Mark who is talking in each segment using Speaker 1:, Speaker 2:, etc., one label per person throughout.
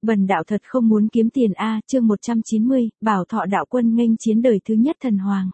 Speaker 1: Bần đạo thật không muốn kiếm tiền a, chương 190, Bảo Thọ đạo quân nghênh chiến đời thứ nhất thần hoàng.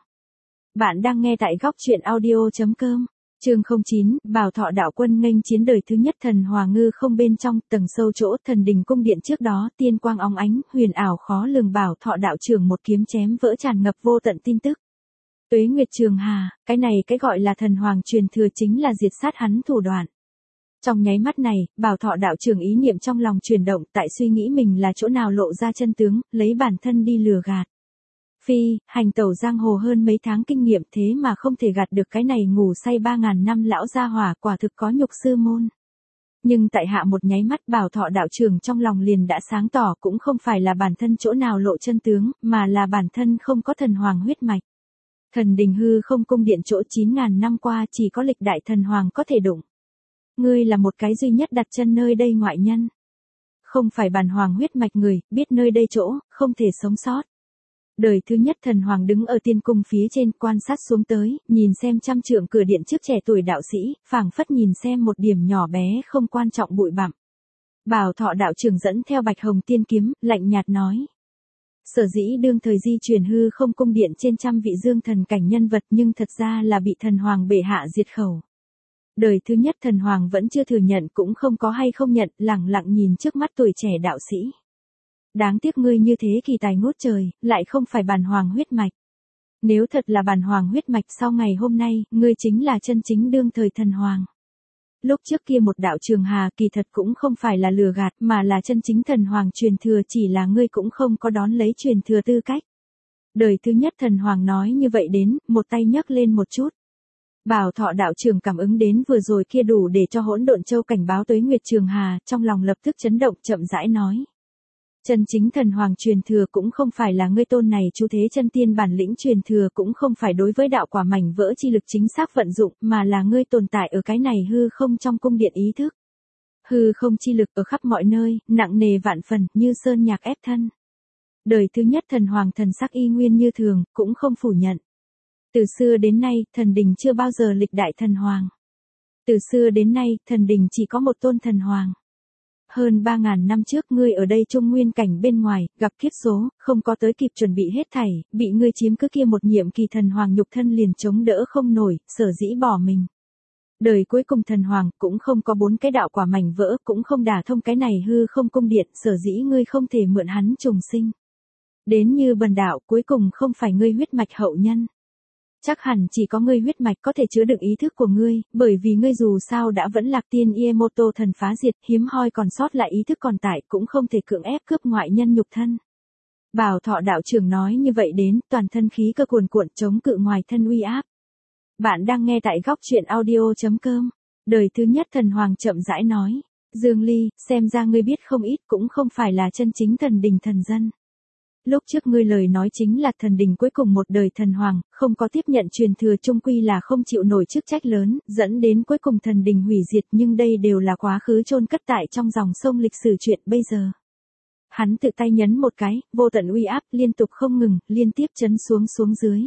Speaker 1: Bạn đang nghe tại góc truyện audio.com. Chương 09, Bảo Thọ đạo quân nghênh chiến đời thứ nhất thần hoàng. Ngư không bên trong tầng sâu chỗ thần đình cung điện trước đó, tiên quang óng ánh, huyền ảo khó lường. Bảo Thọ đạo trưởng một kiếm chém vỡ tràn ngập vô tận tin tức. Tuế Nguyệt Trường Hà, cái này cái gọi là thần hoàng truyền thừa chính là diệt sát hắn thủ đoạn. Trong nháy mắt này, Bảo Thọ đạo trưởng ý niệm trong lòng chuyển động, tại suy nghĩ mình là chỗ nào lộ ra chân tướng, lấy bản thân đi lừa gạt. Phi, hành tẩu giang hồ hơn mấy tháng kinh nghiệm thế mà không thể gạt được cái này ngủ say 3.000 năm lão gia hỏa, quả thực có nhục sư môn. Nhưng tại hạ một nháy mắt Bảo Thọ đạo trưởng trong lòng liền đã sáng tỏ, cũng không phải là bản thân chỗ nào lộ chân tướng, mà là bản thân không có thần hoàng huyết mạch. Thần đình hư không cung điện chỗ 9.000 năm qua chỉ có lịch đại thần hoàng có thể đụng. Ngươi là một cái duy nhất đặt chân nơi đây ngoại nhân. Không phải bản hoàng huyết mạch người, biết nơi đây chỗ, không thể sống sót. Đời thứ nhất thần hoàng đứng ở tiên cung phía trên quan sát xuống tới, nhìn xem trăm trượng cửa điện trước trẻ tuổi đạo sĩ, phảng phất nhìn xem một điểm nhỏ bé không quan trọng bụi bặm. Bảo Thọ đạo trưởng dẫn theo bạch hồng tiên kiếm, lạnh nhạt nói. Sở dĩ đương thời di truyền hư không cung điện trên trăm vị dương thần cảnh nhân vật nhưng thật ra là bị thần hoàng bệ hạ diệt khẩu. Đời thứ nhất thần hoàng vẫn chưa thừa nhận cũng không có hay không nhận, lẳng lặng nhìn trước mắt tuổi trẻ đạo sĩ. Đáng tiếc ngươi như thế kỳ tài ngút trời, lại không phải bản hoàng huyết mạch. Nếu thật là bản hoàng huyết mạch sau ngày hôm nay, ngươi chính là chân chính đương thời thần hoàng. Lúc trước kia một đạo Trường Hà kỳ thật cũng không phải là lừa gạt mà là chân chính thần hoàng truyền thừa, chỉ là ngươi cũng không có đón lấy truyền thừa tư cách. Đời thứ nhất thần hoàng nói như vậy đến, một tay nhấc lên một chút. Bảo Thọ đạo trưởng cảm ứng đến vừa rồi kia đủ để cho Hỗn Độn Châu cảnh báo Tuế Nguyệt Trường Hà, trong lòng lập tức chấn động, chậm rãi nói. Chân chính thần hoàng truyền thừa cũng không phải là ngươi tôn này chú thế chân tiên bản lĩnh truyền thừa, cũng không phải đối với đạo quả mảnh vỡ chi lực chính xác vận dụng, mà là ngươi tồn tại ở cái này hư không trong cung điện ý thức. Hư không chi lực ở khắp mọi nơi, nặng nề vạn phần, như sơn nhạc ép thân. Đời thứ nhất thần hoàng thần sắc y nguyên như thường, cũng không phủ nhận. Từ xưa đến nay, thần đình chưa bao giờ lịch đại thần hoàng. Từ xưa đến nay, thần đình chỉ có một tôn thần hoàng. Hơn 3.000 năm trước ngươi ở đây trung nguyên cảnh bên ngoài, gặp kiếp số, không có tới kịp chuẩn bị hết thảy, bị ngươi chiếm cứ kia một nhiệm kỳ thần hoàng nhục thân liền chống đỡ không nổi, sở dĩ bỏ mình. Đời cuối cùng thần hoàng cũng không có 4 cái đạo quả mảnh vỡ, cũng không đả thông cái này hư không cung điện, sở dĩ ngươi không thể mượn hắn trùng sinh. Đến như bần đạo cuối cùng không phải ngươi huyết mạch hậu nhân. Chắc hẳn chỉ có ngươi huyết mạch có thể chứa đựng ý thức của ngươi, bởi vì ngươi dù sao đã vẫn lạc tiên Iemoto thần phá diệt, hiếm hoi còn sót lại ý thức còn tại, cũng không thể cưỡng ép cướp ngoại nhân nhục thân. Bảo Thọ đạo trưởng nói như vậy đến, toàn thân khí cơ cuồn cuộn chống cự ngoài thân uy áp. Bạn đang nghe tại góc truyện audio.com. Đời thứ nhất thần hoàng chậm rãi nói. Dương Ly, xem ra ngươi biết không ít, cũng không phải là chân chính thần đình thần dân. Lúc trước ngươi lời nói chính là thần đình cuối cùng một đời thần hoàng, không có tiếp nhận truyền thừa chung quy là không chịu nổi chức trách lớn, dẫn đến cuối cùng thần đình hủy diệt, nhưng đây đều là quá khứ chôn cất tại trong dòng sông lịch sử chuyện bây giờ. Hắn tự tay nhấn một cái, vô tận uy áp liên tục không ngừng, liên tiếp chấn xuống dưới.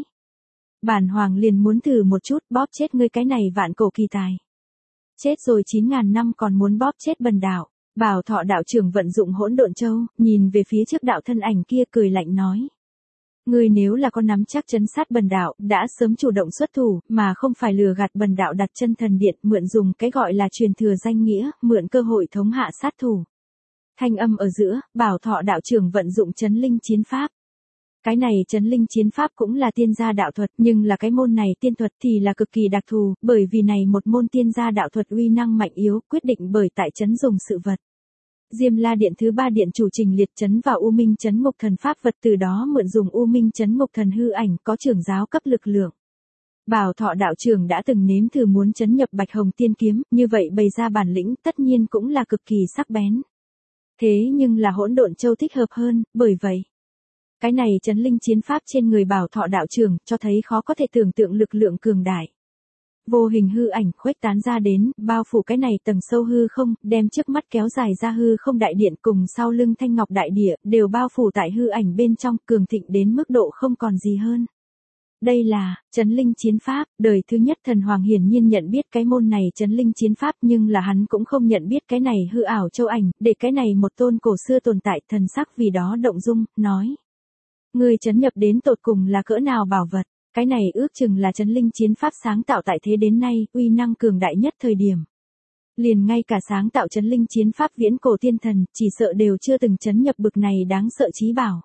Speaker 1: Bản hoàng liền muốn thử một chút bóp chết ngươi cái này vạn cổ kỳ tài. Chết rồi 9.000 năm còn muốn bóp chết bần đạo. Bảo Thọ đạo trưởng vận dụng Hỗn Độn Châu, nhìn về phía trước đạo thân ảnh kia cười lạnh nói. Ngươi nếu là con nắm chắc trấn sát bần đạo, đã sớm chủ động xuất thủ, mà không phải lừa gạt bần đạo đặt chân thần điện, mượn dùng cái gọi là truyền thừa danh nghĩa, mượn cơ hội thống hạ sát thủ. Thanh âm ở giữa, Bảo Thọ đạo trưởng vận dụng chấn linh chiến pháp. Cái này chấn linh chiến pháp cũng là tiên gia đạo thuật, nhưng là cái môn này tiên thuật thì là cực kỳ đặc thù, bởi vì này một môn tiên gia đạo thuật uy năng mạnh yếu, quyết định bởi tại chấn dùng sự vật. Diêm La Điện thứ 3 điện chủ trình liệt chấn vào U Minh chấn ngục thần pháp vật, từ đó mượn dùng U Minh chấn ngục thần hư ảnh, có trưởng giáo cấp lực lượng. Bảo Thọ đạo trưởng đã từng nếm thử muốn chấn nhập Bạch Hồng tiên kiếm, như vậy bày ra bản lĩnh tất nhiên cũng là cực kỳ sắc bén. Thế nhưng là Hỗn Độn Châu thích hợp hơn, bởi vậy cái này chấn linh chiến pháp trên người Bảo Thọ đạo trưởng cho thấy khó có thể tưởng tượng lực lượng cường đại. Vô hình hư ảnh khuếch tán ra đến, bao phủ cái này tầng sâu hư không, đem trước mắt kéo dài ra hư không đại điện cùng sau lưng thanh ngọc đại địa, đều bao phủ tại hư ảnh bên trong, cường thịnh đến mức độ không còn gì hơn. Đây là Chấn Linh Chiến Pháp, đời thứ nhất thần hoàng hiển nhiên nhận biết cái môn này Chấn Linh Chiến Pháp nhưng là hắn cũng không nhận biết cái này hư ảo châu ảnh, để cái này một tôn cổ xưa tồn tại thần sắc vì đó động dung, nói. Người chấn nhập đến tột cùng là cỡ nào bảo vật, cái này ước chừng là Chấn Linh Chiến Pháp sáng tạo tại thế đến nay, uy năng cường đại nhất thời điểm. Liền ngay cả sáng tạo Chấn Linh Chiến Pháp viễn cổ tiên thần, chỉ sợ đều chưa từng chấn nhập bực này đáng sợ chí bảo.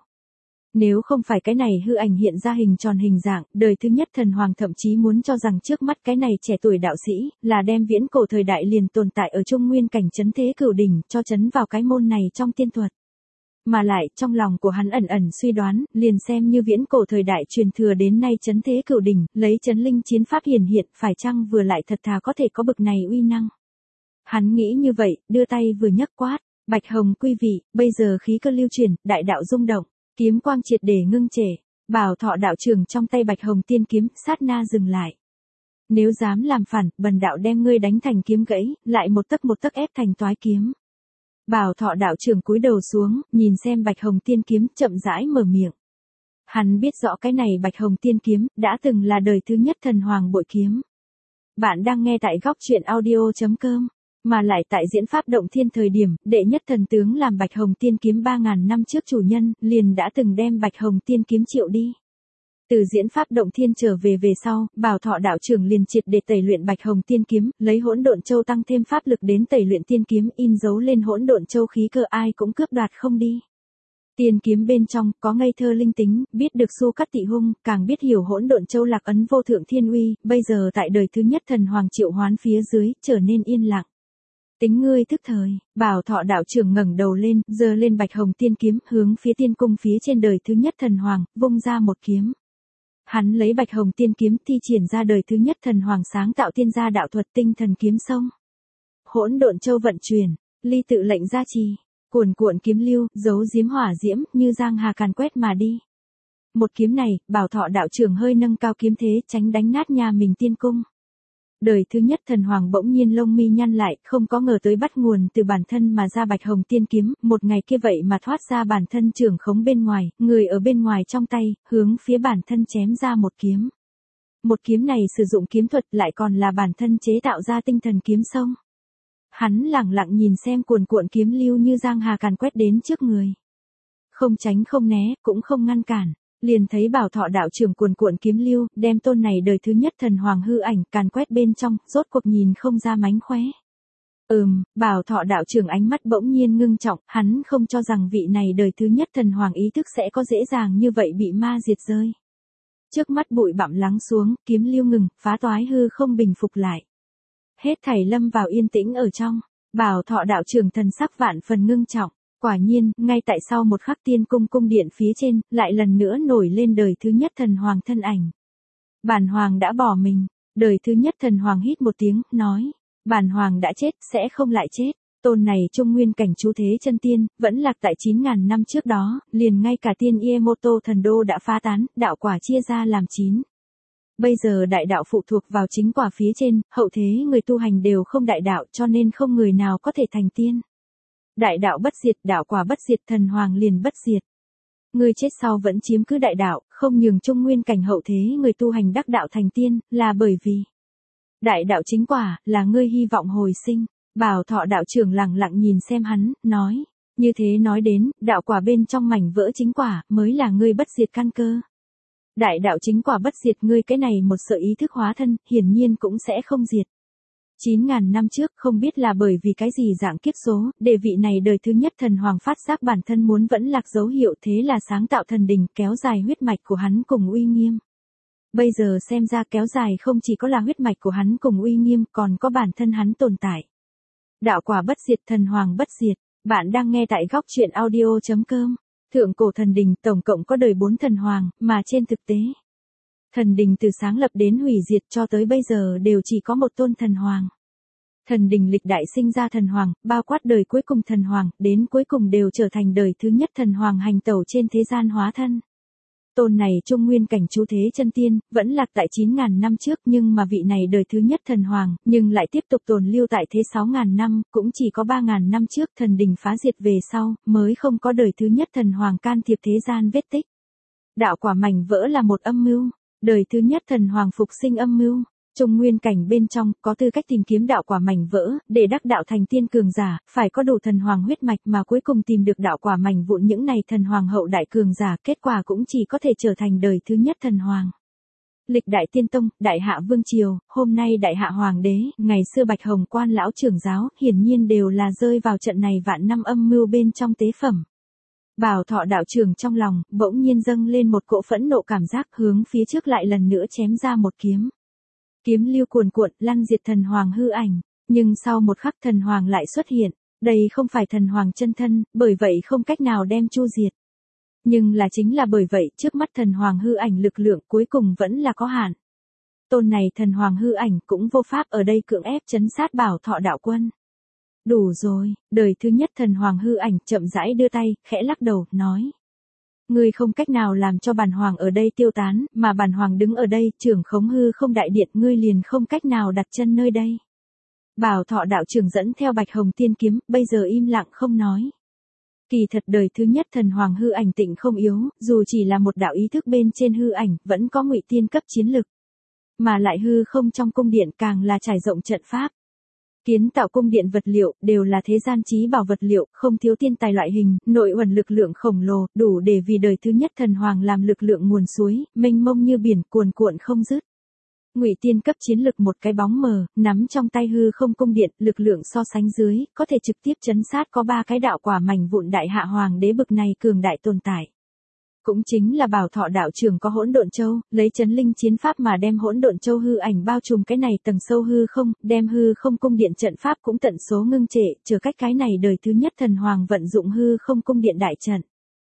Speaker 1: Nếu không phải cái này hư ảnh hiện ra hình tròn hình dạng, đời thứ nhất thần hoàng thậm chí muốn cho rằng trước mắt cái này trẻ tuổi đạo sĩ, là đem viễn cổ thời đại liền tồn tại ở trung nguyên cảnh chấn thế cửu đỉnh, cho chấn vào cái môn này trong tiên thuật. Mà lại, trong lòng của hắn ẩn ẩn suy đoán, liền xem như viễn cổ thời đại truyền thừa đến nay chấn thế cửu đỉnh, lấy Chấn Linh Chiến Pháp hiển hiện, phải chăng vừa lại thật thà có thể có bực này uy năng. Hắn nghĩ như vậy, đưa tay vừa nhấc quát, Bạch Hồng quý vị, bây giờ khí cơ lưu chuyển, đại đạo rung động. Kiếm quang triệt để ngưng trệ, Bảo Thọ đạo trưởng trong tay Bạch Hồng tiên kiếm, sát na dừng lại. Nếu dám làm phản, bần đạo đem ngươi đánh thành kiếm gãy, lại một tấc ép thành toái kiếm. Bảo Thọ đạo trưởng cúi đầu xuống, nhìn xem Bạch Hồng tiên kiếm, chậm rãi mở miệng. Hắn biết rõ cái này Bạch Hồng tiên kiếm, đã từng là đời thứ nhất thần hoàng bội kiếm. Bạn đang nghe tại góc truyện audio.com. Mà lại tại diễn pháp động thiên thời điểm, đệ nhất thần tướng làm Bạch Hồng tiên kiếm 3.000 năm trước chủ nhân, liền đã từng đem Bạch Hồng tiên kiếm triệu đi. Từ diễn pháp động thiên trở về sau, Bảo Thọ đạo trưởng liền triệt để tẩy luyện Bạch Hồng tiên kiếm, lấy Hỗn Độn Châu tăng thêm pháp lực đến tẩy luyện tiên kiếm, in dấu lên Hỗn Độn Châu khí cơ ai cũng cướp đoạt không đi. Tiên kiếm bên trong có ngây thơ linh tính, biết được Su Cắt Tị Hung, càng biết hiểu Hỗn Độn Châu lạc ấn vô thượng thiên uy, bây giờ tại đời thứ nhất thần hoàng triệu hoán phía dưới, trở nên yên lặng. Tính ngươi thức thời, Bảo Thọ đạo trưởng ngẩng đầu lên, giơ lên Bạch Hồng tiên kiếm, hướng phía tiên cung phía trên đời thứ nhất thần hoàng, vung ra một kiếm. Hắn lấy Bạch Hồng tiên kiếm thi triển ra đời thứ nhất thần hoàng sáng tạo tiên gia đạo thuật tinh thần kiếm sông. Hỗn Độn Châu vận chuyển, ly tự lệnh gia trì, cuồn cuộn kiếm lưu, giấu giếm hỏa diễm, như giang hà càn quét mà đi. Một kiếm này, Bảo Thọ đạo trưởng hơi nâng cao kiếm thế, tránh đánh nát nhà mình tiên cung. Đời thứ nhất thần hoàng bỗng nhiên lông mi nhăn lại, không có ngờ tới bắt nguồn từ bản thân mà ra Bạch Hồng tiên kiếm, một ngày kia vậy mà thoát ra bản thân trưởng khống bên ngoài, người ở bên ngoài trong tay, hướng phía bản thân chém ra một kiếm. Một kiếm này sử dụng kiếm thuật lại còn là bản thân chế tạo ra tinh thần kiếm sông. Hắn lẳng lặng nhìn xem cuồn cuộn kiếm lưu như giang hà càn quét đến trước người. Không tránh không né, cũng không ngăn cản. Liền thấy Bảo Thọ đạo trưởng cuồn cuộn kiếm lưu, đem tôn này đời thứ nhất thần hoàng hư ảnh càn quét bên trong, rốt cuộc nhìn không ra mánh khóe. Bảo Thọ đạo trưởng ánh mắt bỗng nhiên ngưng trọng, hắn không cho rằng vị này đời thứ nhất thần hoàng ý thức sẽ có dễ dàng như vậy bị ma diệt rơi. Trước mắt bụi bặm lắng xuống, kiếm lưu ngừng, phá toái hư không bình phục lại. Hết thảy lâm vào yên tĩnh ở trong, Bảo Thọ đạo trưởng thần sắc vạn phần ngưng trọng. Quả nhiên, ngay tại sau một khắc tiên cung cung điện phía trên, lại lần nữa nổi lên đời thứ nhất thần hoàng thân ảnh. Bản hoàng đã bỏ mình, đời thứ nhất thần hoàng hít một tiếng, nói, bản hoàng đã chết, sẽ không lại chết. Tôn này trung nguyên cảnh chú thế chân tiên, vẫn lạc tại 9.000 năm trước đó, liền ngay cả tiên Iemoto thần đô đã phá tán, đạo quả chia ra làm 9. Bây giờ đại đạo phụ thuộc vào chính quả phía trên, hậu thế người tu hành đều không đại đạo cho nên không người nào có thể thành tiên. Đại đạo bất diệt, đạo quả bất diệt, thần hoàng liền bất diệt. Người chết sau vẫn chiếm cứ đại đạo, không nhường trung nguyên cảnh hậu thế người tu hành đắc đạo thành tiên, là bởi vì đại đạo chính quả, là ngươi hy vọng hồi sinh. Bảo Thọ đạo trưởng lặng lặng nhìn xem hắn, nói, như thế nói đến, đạo quả bên trong mảnh vỡ chính quả, mới là ngươi bất diệt căn cơ. Đại đạo chính quả bất diệt ngươi cái này một sợi ý thức hóa thân, hiển nhiên cũng sẽ không diệt. 9.000 năm trước không biết là bởi vì cái gì dạng kiếp số, để vị này đời thứ nhất thần hoàng phát giác bản thân muốn vẫn lạc dấu hiệu thế là sáng tạo thần đình kéo dài huyết mạch của hắn cùng uy nghiêm. Bây giờ xem ra kéo dài không chỉ có là huyết mạch của hắn cùng uy nghiêm còn có bản thân hắn tồn tại. Đạo quả bất diệt, thần hoàng bất diệt, bạn đang nghe tại góc truyện audio.com. Thượng cổ thần đình tổng cộng có đời 4 thần hoàng, mà trên thực tế, thần đình từ sáng lập đến hủy diệt cho tới bây giờ đều chỉ có một tôn thần hoàng. Thần đình lịch đại sinh ra thần hoàng, bao quát đời cuối cùng thần hoàng, đến cuối cùng đều trở thành đời thứ nhất thần hoàng hành tẩu trên thế gian hóa thân. Tôn này trung nguyên cảnh chú thế chân tiên, vẫn lạc tại 9.000 năm trước nhưng mà vị này đời thứ nhất thần hoàng, nhưng lại tiếp tục tồn lưu tại thế 6.000 năm, cũng chỉ có 3.000 năm trước thần đình phá diệt về sau, mới không có đời thứ nhất thần hoàng can thiệp thế gian vết tích. Đạo quả mảnh vỡ là một âm mưu. Đời thứ nhất thần hoàng phục sinh âm mưu. Trung nguyên cảnh bên trong, có tư cách tìm kiếm đạo quả mảnh vỡ, để đắc đạo thành tiên cường giả, phải có đủ thần hoàng huyết mạch mà cuối cùng tìm được đạo quả mảnh vụn những này thần hoàng hậu đại cường giả, kết quả cũng chỉ có thể trở thành đời thứ nhất thần hoàng. Lịch đại tiên tông, đại hạ vương triều, hôm nay đại hạ hoàng đế, ngày xưa bạch hồng quan lão trưởng giáo, hiển nhiên đều là rơi vào trận này vạn năm âm mưu bên trong tế phẩm. Bảo Thọ đạo trưởng trong lòng, bỗng nhiên dâng lên một cỗ phẫn nộ cảm giác, hướng phía trước lại lần nữa chém ra một kiếm. Kiếm lưu cuồn cuộn, lăn diệt thần hoàng hư ảnh, nhưng sau một khắc thần hoàng lại xuất hiện, đây không phải thần hoàng chân thân, bởi vậy không cách nào đem chu diệt. Nhưng là chính là bởi vậy, trước mắt thần hoàng hư ảnh lực lượng cuối cùng vẫn là có hạn. Tôn này thần hoàng hư ảnh cũng vô pháp ở đây cưỡng ép trấn sát Bảo Thọ đạo quân. Đủ rồi, đời thứ nhất thần hoàng hư ảnh chậm rãi đưa tay, khẽ lắc đầu, nói. Ngươi không cách nào làm cho bản hoàng ở đây tiêu tán, mà bản hoàng đứng ở đây, trưởng khống hư không đại điện, ngươi liền không cách nào đặt chân nơi đây. Bảo Thọ đạo trưởng dẫn theo bạch hồng tiên kiếm, bây giờ im lặng không nói. Kỳ thật đời thứ nhất thần hoàng hư ảnh tịnh không yếu, dù chỉ là một đạo ý thức bên trên hư ảnh, vẫn có ngụy tiên cấp chiến lực. Mà lại hư không trong cung điện càng là trải rộng trận pháp. Kiến tạo cung điện vật liệu, đều là thế gian chí bảo vật liệu, không thiếu tiên tài loại hình, nội uẩn lực lượng khổng lồ, đủ để vì đời thứ nhất thần hoàng làm lực lượng nguồn suối, mênh mông như biển, cuồn cuộn không dứt. Ngụy tiên cấp chiến lực một cái bóng mờ, nắm trong tay hư không cung điện, lực lượng so sánh dưới, có thể trực tiếp trấn sát có 3 cái đạo quả mảnh vụn đại hạ hoàng đế bực này cường đại tồn tại. Cũng chính là Bảo Thọ đạo trưởng có hỗn độn châu, lấy chấn linh chiến pháp mà đem hỗn độn châu hư ảnh bao trùm cái này tầng sâu hư không, đem hư không cung điện trận pháp cũng tận số ngưng trệ, chờ cách cái này đời thứ nhất thần hoàng vận dụng hư không cung điện đại trận.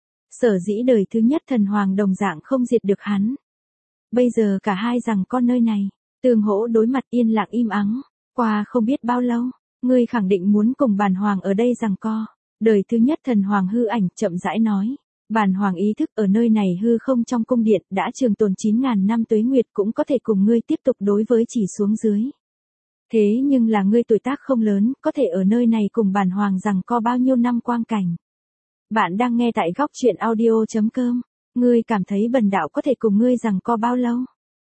Speaker 1: Sở dĩ đời thứ nhất thần hoàng đồng dạng không diệt được hắn. Bây giờ cả hai rằng con nơi này, tương hỗ đối mặt yên lặng im ắng, qua không biết bao lâu, ngươi khẳng định muốn cùng bản hoàng ở đây rằng co. Đời thứ nhất thần hoàng hư ảnh chậm rãi nói. Bản hoàng ý thức ở nơi này hư không trong cung điện đã trường tồn 9.000 năm tuế nguyệt cũng có thể cùng ngươi tiếp tục đối với chỉ xuống dưới. Thế nhưng là ngươi tuổi tác không lớn, có thể ở nơi này cùng bản hoàng rằng co bao nhiêu năm quang cảnh. Bạn đang nghe tại góc truyện audio.com, ngươi cảm thấy bần đạo có thể cùng ngươi rằng co bao lâu?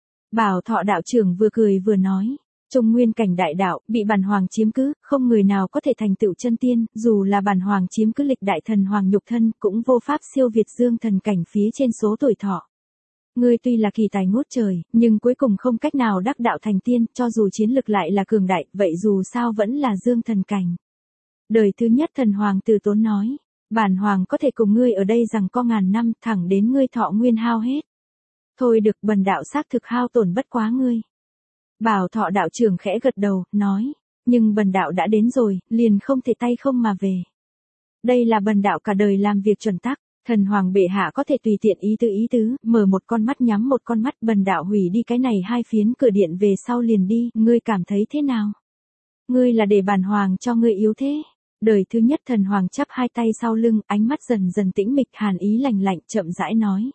Speaker 1: Bảo Thọ đạo trưởng vừa cười vừa nói. Trung nguyên cảnh đại đạo, bị bản hoàng chiếm cứ, không người nào có thể thành tựu chân tiên, dù là bản hoàng chiếm cứ lịch đại thần hoàng nhục thân, cũng vô pháp siêu việt dương thần cảnh phía trên số tuổi thọ. Ngươi tuy là kỳ tài ngút trời, nhưng cuối cùng không cách nào đắc đạo thành tiên, cho dù chiến lực lại là cường đại, vậy dù sao vẫn là dương thần cảnh. Đời thứ nhất thần hoàng từ tốn nói, bản hoàng có thể cùng ngươi ở đây rằng co ngàn năm, thẳng đến ngươi thọ nguyên hao hết. Thôi được, bần đạo xác thực hao tổn bất quá ngươi. Bảo Thọ đạo trưởng khẽ gật đầu, nói, nhưng bần đạo đã đến rồi, liền không thể tay không mà về. Đây là bần đạo cả đời làm việc chuẩn tắc, thần hoàng bệ hạ có thể tùy tiện ý tứ, mở một con mắt nhắm một con mắt, bần đạo hủy đi cái này 2 phiến cửa điện về sau liền đi, ngươi cảm thấy thế nào? Ngươi là để bản hoàng cho ngươi yếu thế. Đời thứ nhất thần hoàng chắp 2 tay sau lưng, ánh mắt dần dần tĩnh mịch, hàn ý lạnh lạnh, chậm rãi nói.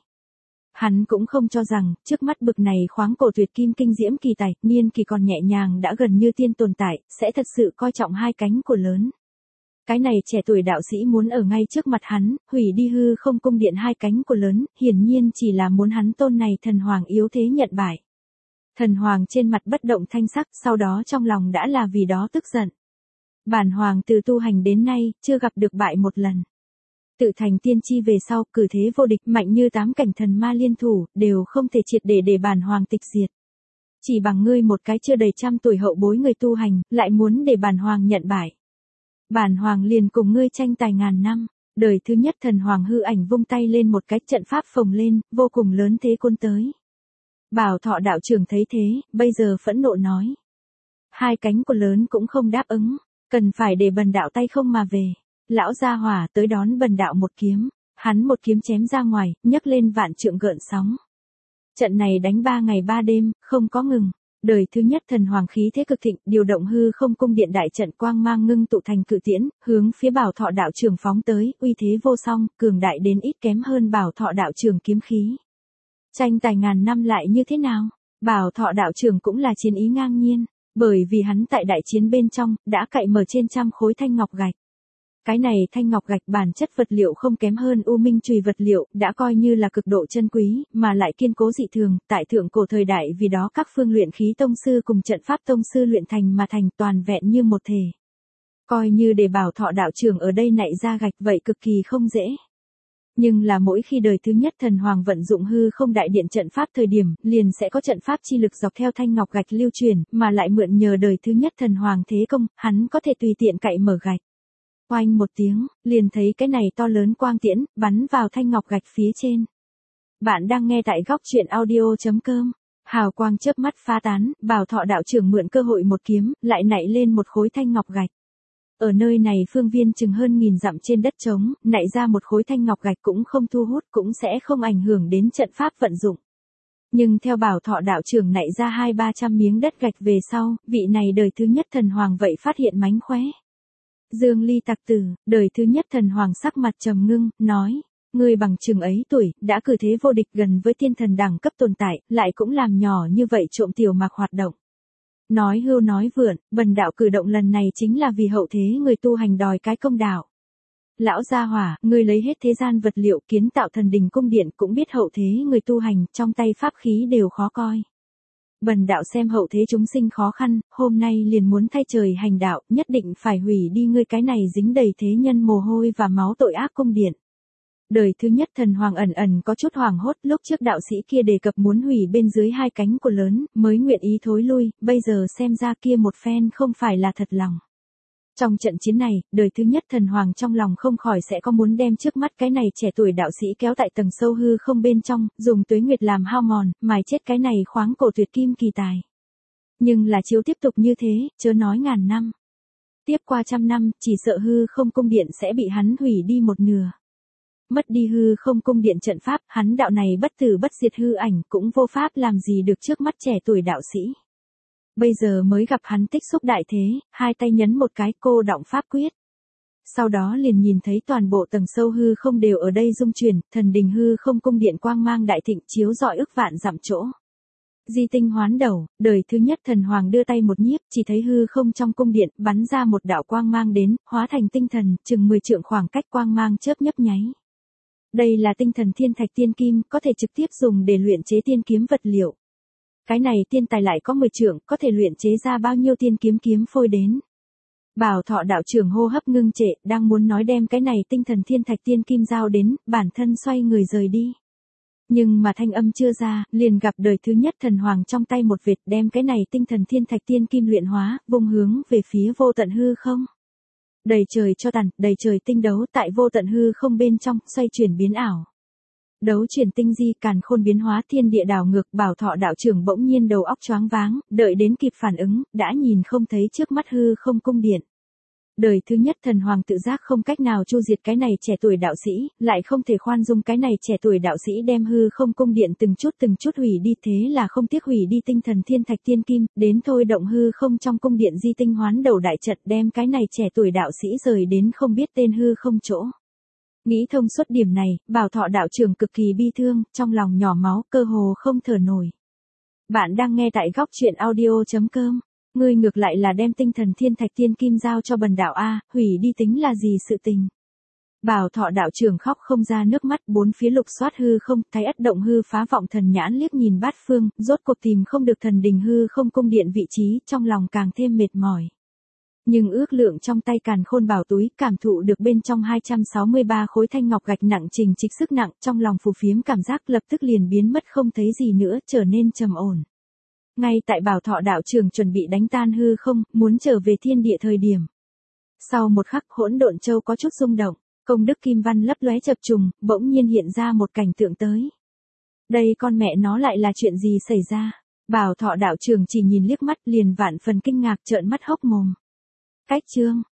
Speaker 1: Hắn cũng không cho rằng, trước mắt bực này khoáng cổ tuyệt kim kinh diễm kỳ tài, niên kỳ còn nhẹ nhàng đã gần như tiên tồn tại, sẽ thật sự coi trọng 2 cánh của lớn. Cái này trẻ tuổi đạo sĩ muốn ở ngay trước mặt hắn, hủy đi hư không cung điện 2 cánh của lớn, hiển nhiên chỉ là muốn hắn tôn này thần hoàng yếu thế nhận bại. Thần hoàng trên mặt bất động thanh sắc, sau đó trong lòng đã là vì đó tức giận. Bản hoàng từ tu hành đến nay, chưa gặp được bại một lần. Tự thành tiên chi về sau, cử thế vô địch, mạnh như 8 cảnh thần ma liên thủ, đều không thể triệt để bản hoàng tịch diệt. Chỉ bằng ngươi một cái chưa đầy trăm tuổi hậu bối người tu hành, lại muốn để bản hoàng nhận bại. Bản hoàng liền cùng ngươi tranh tài ngàn năm. Đời thứ nhất thần hoàng hư ảnh vung tay lên một cái, trận pháp phồng lên, vô cùng lớn thế cuốn tới. Bảo Thọ đạo trưởng thấy thế, bây giờ phẫn nộ nói. 2 cánh của lớn cũng không đáp ứng, cần phải để bần đạo tay không mà về. Lão gia hỏa tới đón bần đạo một kiếm, hắn một kiếm chém ra ngoài, nhấc lên vạn trượng gợn sóng. Trận này đánh 3 ngày 3 đêm, không có ngừng. Đời thứ nhất thần hoàng khí thế cực thịnh, điều động hư không cung điện đại trận quang mang ngưng tụ thành cự tiễn, hướng phía Bảo Thọ đạo trưởng phóng tới, uy thế vô song, cường đại đến ít kém hơn Bảo Thọ đạo trưởng kiếm khí. Tranh tài ngàn năm lại như thế nào? Bảo Thọ đạo trưởng cũng là chiến ý ngang nhiên, bởi vì hắn tại đại chiến bên trong đã cạy mở trên trăm khối thanh ngọc gạch. Cái này thanh ngọc gạch bản chất vật liệu không kém hơn u minh chùy vật liệu, đã coi như là cực độ chân quý, mà lại kiên cố dị thường, tại thượng cổ thời đại vì đó các phương luyện khí tông sư cùng trận pháp tông sư luyện thành mà thành toàn vẹn như một thể. Coi như để Bảo Thọ đạo trưởng ở đây nạy ra gạch vậy cực kỳ không dễ. Nhưng là mỗi khi đời thứ nhất thần hoàng vận dụng hư không đại điện trận pháp thời điểm, liền sẽ có trận pháp chi lực dọc theo thanh ngọc gạch lưu truyền, mà lại mượn nhờ đời thứ nhất thần hoàng thế công, hắn có thể tùy tiện cậy mở gạch. Oanh một tiếng, liền thấy cái này to lớn quang tiễn, bắn vào thanh ngọc gạch phía trên. Bạn đang nghe tại góc truyện audio.com. Hào quang chớp mắt phá tán, Bảo Thọ đạo trưởng mượn cơ hội một kiếm, lại nạy lên một khối thanh ngọc gạch. Ở nơi này phương viên chừng hơn 1000 dặm trên đất trống, nạy ra một khối thanh ngọc gạch cũng không thu hút, cũng sẽ không ảnh hưởng đến trận pháp vận dụng. Nhưng theo Bảo Thọ đạo trưởng nạy ra 200-300 miếng đất gạch về sau, vị này đời thứ nhất thần hoàng vậy phát hiện mánh khóe. Dương Ly tặc tử, đời thứ nhất thần hoàng sắc mặt trầm ngưng, nói, ngươi bằng chừng ấy tuổi, đã cử thế vô địch gần với tiên thần đẳng cấp tồn tại, lại cũng làm nhỏ như vậy trộm tiểu mạc hoạt động. Nói hưu nói vượn, bần đạo cử động lần này chính là vì hậu thế người tu hành đòi cái công đạo. Lão gia hỏa, ngươi lấy hết thế gian vật liệu kiến tạo thần đình cung điện cũng biết hậu thế người tu hành, trong tay pháp khí đều khó coi. Bần đạo xem hậu thế chúng sinh khó khăn, hôm nay liền muốn thay trời hành đạo, nhất định phải hủy đi ngươi cái này dính đầy thế nhân mồ hôi và máu tội ác cung điện. Đời thứ nhất thần hoàng ẩn ẩn có chút hoảng hốt, lúc trước đạo sĩ kia đề cập muốn hủy bên dưới hai cánh của lớn, mới nguyện ý thối lui, bây giờ xem ra kia một phen không phải là thật lòng. Trong trận chiến này, đời thứ nhất thần hoàng trong lòng không khỏi sẽ có muốn đem trước mắt cái này trẻ tuổi đạo sĩ kéo tại tầng sâu hư không bên trong, dùng tuế nguyệt làm hao mòn, mài chết cái này khoáng cổ tuyệt kim kỳ tài. Nhưng là chiếu tiếp tục như thế, chớ nói ngàn năm. Tiếp qua 100 năm, chỉ sợ hư không cung điện sẽ bị hắn hủy đi một nửa. Mất đi hư không cung điện trận pháp, hắn đạo này bất tử bất diệt hư ảnh cũng vô pháp làm gì được trước mắt trẻ tuổi đạo sĩ. Bây giờ mới gặp hắn tích xúc đại thế, hai tay nhấn một cái cô động pháp quyết. Sau đó liền nhìn thấy toàn bộ tầng sâu hư không đều ở đây rung chuyển, thần đình hư không cung điện quang mang đại thịnh chiếu rọi ức vạn dặm chỗ. Di tinh hoán đầu, đời thứ nhất thần hoàng đưa tay một nhiếp, chỉ thấy hư không trong cung điện bắn ra một đạo quang mang đến, hóa thành tinh thần, chừng 10 trượng khoảng cách quang mang chớp nhấp nháy. Đây là tinh thần thiên thạch tiên kim, có thể trực tiếp dùng để luyện chế tiên kiếm vật liệu. Cái này tiên tài lại có 10 trượng, có thể luyện chế ra bao nhiêu tiên kiếm phôi đến. Bảo Thọ đạo trưởng hô hấp ngưng trệ, đang muốn nói đem cái này tinh thần thiên thạch tiên kim giao đến, bản thân xoay người rời đi. Nhưng mà thanh âm chưa ra, liền gặp đời thứ nhất thần hoàng trong tay một vệt đem cái này tinh thần thiên thạch tiên kim luyện hóa, vung hướng về phía vô tận hư không. Đầy trời cho tàn, đầy trời tinh đấu tại vô tận hư không bên trong, xoay chuyển biến ảo. Đấu chuyển tinh di, càn khôn biến hóa, thiên địa đảo ngược. Bảo Thọ đạo trưởng bỗng nhiên đầu óc choáng váng, đợi đến kịp phản ứng, đã nhìn không thấy trước mắt hư không cung điện. Đời thứ nhất thần hoàng tự giác không cách nào chu diệt cái này trẻ tuổi đạo sĩ, lại không thể khoan dung cái này trẻ tuổi đạo sĩ đem hư không cung điện từng chút hủy đi, thế là không tiếc hủy đi tinh thần thiên thạch tiên kim, đến thôi động hư không trong cung điện di tinh hoán đầu đại trận, đem cái này trẻ tuổi đạo sĩ rời đến không biết tên hư không chỗ. Nghĩ thông suốt điểm này, Bảo Thọ đạo trưởng cực kỳ bi thương, trong lòng nhỏ máu, cơ hồ không thở nổi. Bạn đang nghe tại góc truyện audio.com. Ngươi ngược lại là đem tinh thần thiên thạch tiên kim giao cho bần đạo a, hủy đi tính là gì sự tình. Bảo Thọ đạo trưởng khóc không ra nước mắt, bốn phía lục soát hư không, thái ất động hư phá vọng thần nhãn liếc nhìn bát phương, rốt cuộc tìm không được thần đình hư không cung điện vị trí, trong lòng càng thêm mệt mỏi. Nhưng ước lượng trong tay càn khôn bảo túi, cảm thụ được bên trong 263 khối thanh ngọc gạch nặng trình trịch sức nặng, trong lòng phù phiếm cảm giác lập tức liền biến mất không thấy gì nữa, trở nên trầm ổn. Ngay tại Bảo Thọ đạo trưởng chuẩn bị đánh tan hư không, muốn trở về thiên địa thời điểm. Sau một khắc, hỗn độn châu có chút rung động, công đức kim văn lấp lóe chập trùng, bỗng nhiên hiện ra một cảnh tượng tới. Đây con mẹ nó lại là chuyện gì xảy ra? Bảo Thọ đạo trưởng chỉ nhìn liếc mắt liền vạn phần kinh ngạc, trợn mắt hốc mồm. Cách chương